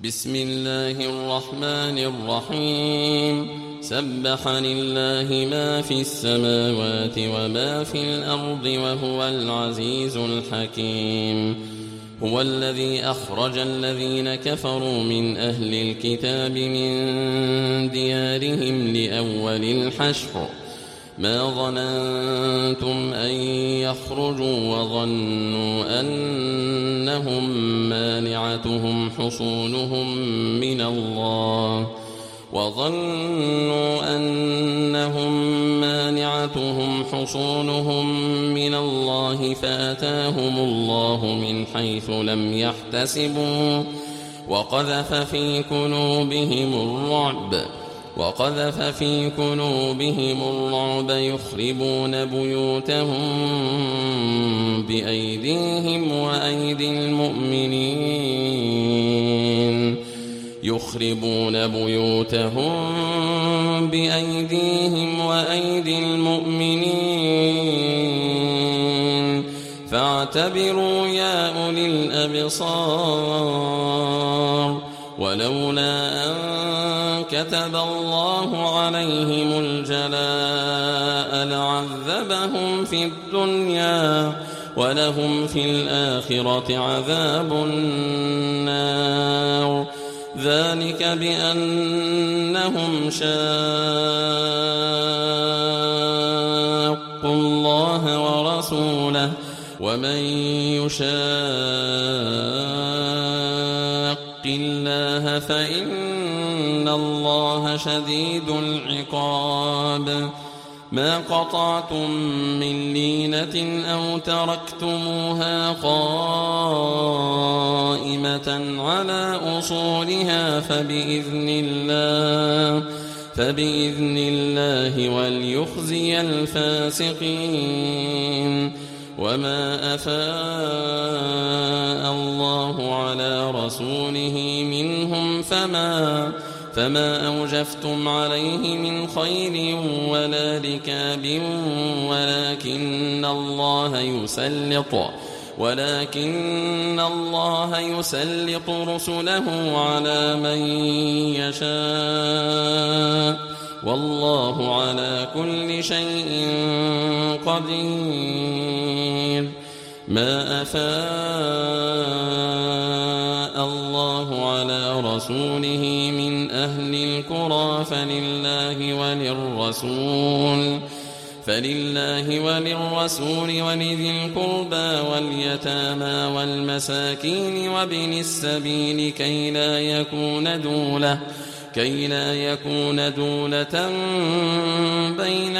بسم الله الرحمن الرحيم سبح لله ما في السماوات وما في الأرض وهو العزيز الحكيم. هو الذي أخرج الذين كفروا من أهل الكتاب من ديارهم لأول الحشر ما ظننتم أن يخرجوا وظنوا أنهم مانعتهم حصونهم من الله فأتاهم الله من حيث لم يحتسبوا وقذف في قلوبهم الرعب يخربون بيوتهم بأيديهم وأيدي المؤمنين فاعتبروا يا أولي الأبصار. ولولا أن كتب الله عليهم الجلاء لعذبهم في الدنيا ولهم في الآخرة عذاب النار ذلك بأنهم شاقوا الله ورسوله ومن يشاق الله فإن الله شديد العقاب. ما قطعتم من لينة أو تركتموها قائمة على أصولها فبإذن الله وليخزي الفاسقين. وما أفاء الله على رسوله منهم فما أوجفتم عليه من خيل ولا ركاب ولكن الله يسلط رسله على من يشاء والله على كل شيء قدير. ما أفاء الله على رسوله من أهل القرى فلله وللرسول ولذي القربى واليتامى والمساكين وابن السبيل كي لا يكون دولة بين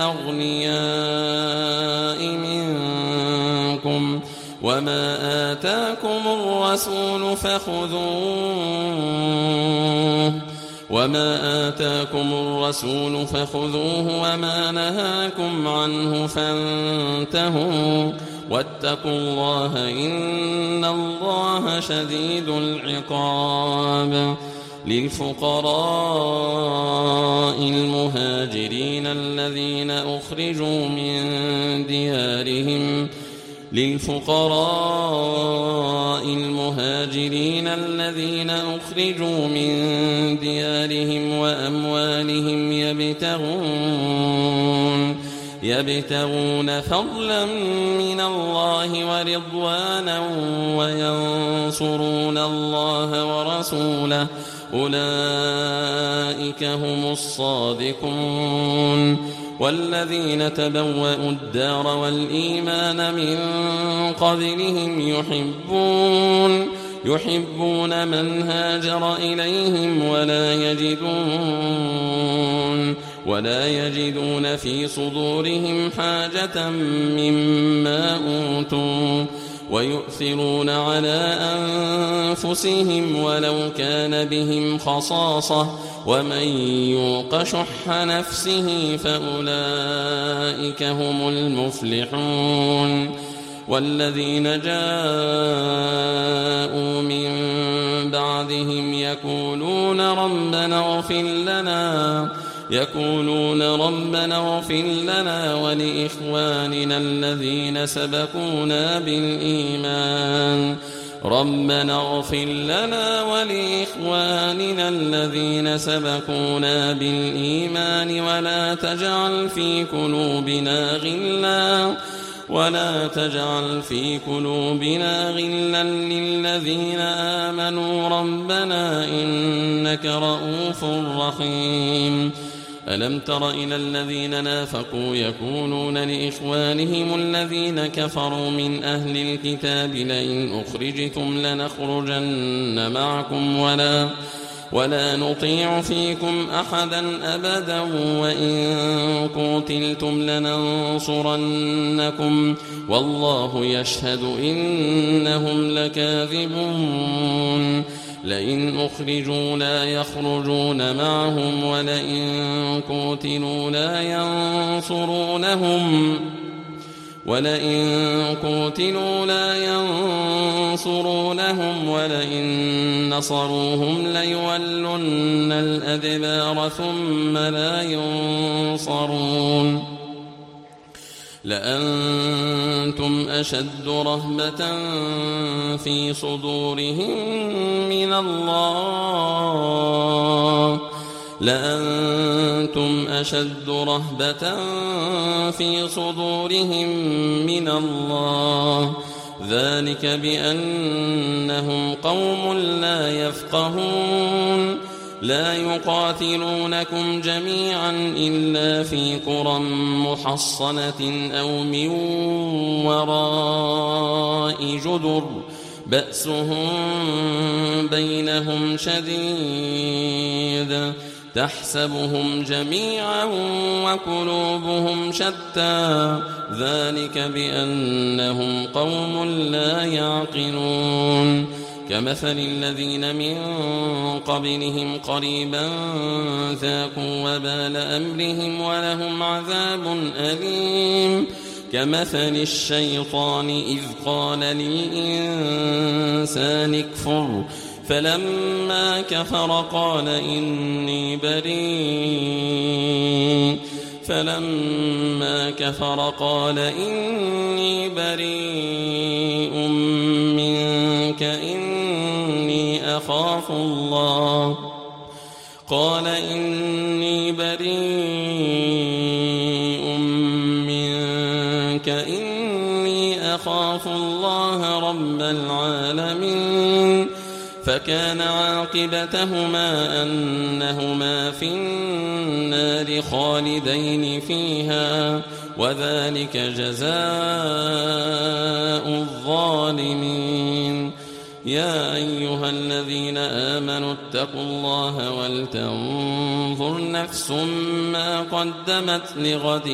الأغنياء منكم. وما آتاكم الرسول فخذوه وما نهاكم عنه فانتهوا واتقوا الله إن الله شديد العقاب. للفقراء المهاجرين الذين أخرجوا من ديارهم وأموالهم يبتغون فضلا من الله ورضوانا وينصرون الله ورسوله أولئك هم الصادقون. والذين تبوأوا الدار والإيمان من قبلهم يحبون من هاجر إليهم ولا يجدون في صدورهم حاجة مما أوتوا ويؤثرون على أنفسهم ولو كان بهم خصاصة ومن يوق شح نفسه فأولئك هم المفلحون. والذين جاءوا من بعدهم يقولون ربنا اغفر لنا ولإخواننا الذين سبقونا بالإيمان ربنا اغفر لنا ولإخواننا الذين سبقونا بالإيمان ولا تجعل في قلوبنا غلا للذين آمنوا ربنا إنك رؤوف رحيم ألم تر إلى الذين نافقوا يقولون لإخوانهم الذين كفروا من أهل الكتاب لئن أخرجتم لنخرجن معكم ولا نطيع فيكم أحدا أبدا وإن قتلتم لننصرنكم والله يشهد إنهم لكاذبون لئن أخرجوا لا يخرجون معهم ولئن قتلوا لا ينصرونهم ولئن نصروهم ليولن الأدبار ثم لا ينصرون لأنتم أشد رهبة في صدورهم من الله ذلك بأنهم قوم لا يفقهون لا يقاتلونكم جميعا إلا في قرى محصنة أو من وراء جدر بأسهم بينهم شديد تحسبهم جميعا وقلوبهم شتى ذلك بأنهم قوم لا يعقلون كمثل الذين من قبلهم قريبا ذاقوا وبال أمرهم ولهم عذاب أليم كمثل الشيطان إذ قال للإنسان اكفر فلما كفر قال إني بريء منك إني أخاف الله رب العالمين فكان عاقبتهما أنهما في النار خالدين فيها وذلك جزاء الظالمين يا أيها الذين آمنوا اتقوا الله ولتنظر نفس ما قدمت لغد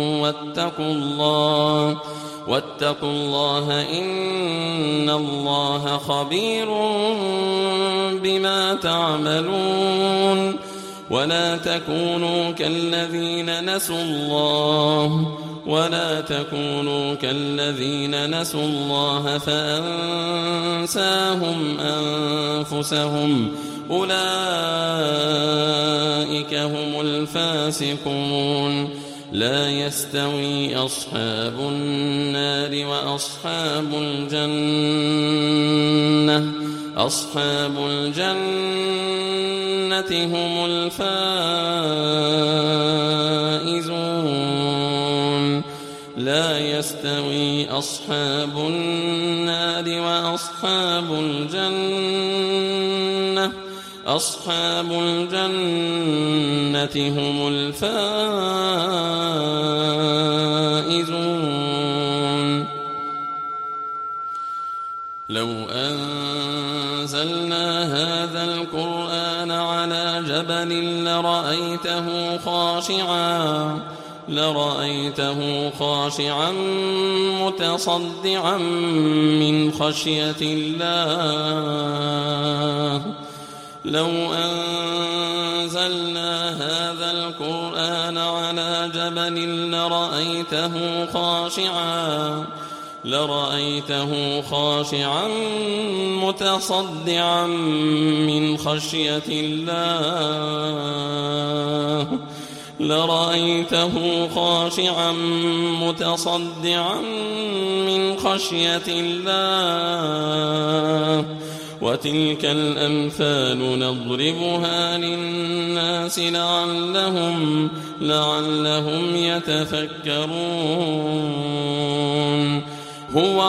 واتقوا الله إن الله خبير بما تعملون ولا تكونوا كالذين نسوا الله فأنساهم أنفسهم أولئك هم الفاسقون لا يستوي أصحاب النار وأصحاب الجنة هم الفائزون لا يستوي أصحاب النار وأصحاب الجنة هم الفائزون لو أنزلنا هذا القرآن على جبل لرأيته خاشعا متصدعا من خشية الله لو أنزلنا هذا القرآن على جبل لرأيته خاشعا متصدعا من خشية الله لرأيته خاشعا متصدعا من خشية الله وتلك الأمثال نضربها للناس لعلهم يتفكرون. هو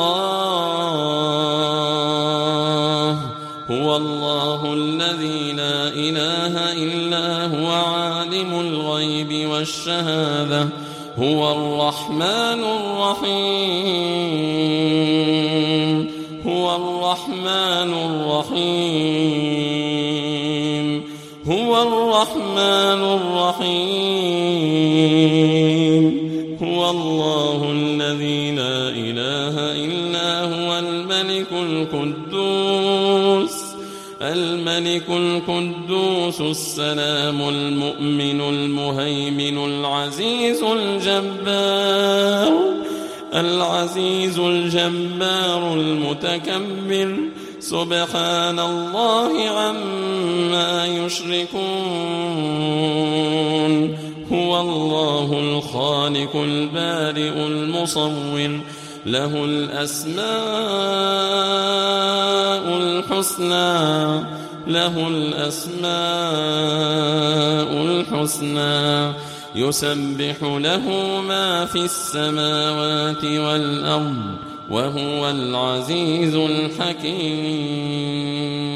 الله الذي لا إله إلا هو عالم الغيب والشهادة هو الرحمن الرحيم هو الرحمن الرحيم هو الرحمن الرحيم هو الله الذي لا إله إلا هو الملك القدوس السلام المؤمن المهيمن العزيز الجبار المتكبر سبحان الله عما يشركون. هو الله الخالق البارئ المصور له الأسماء الحسنى يسبح له ما في السماوات والأرض وهو العزيز الحكيم.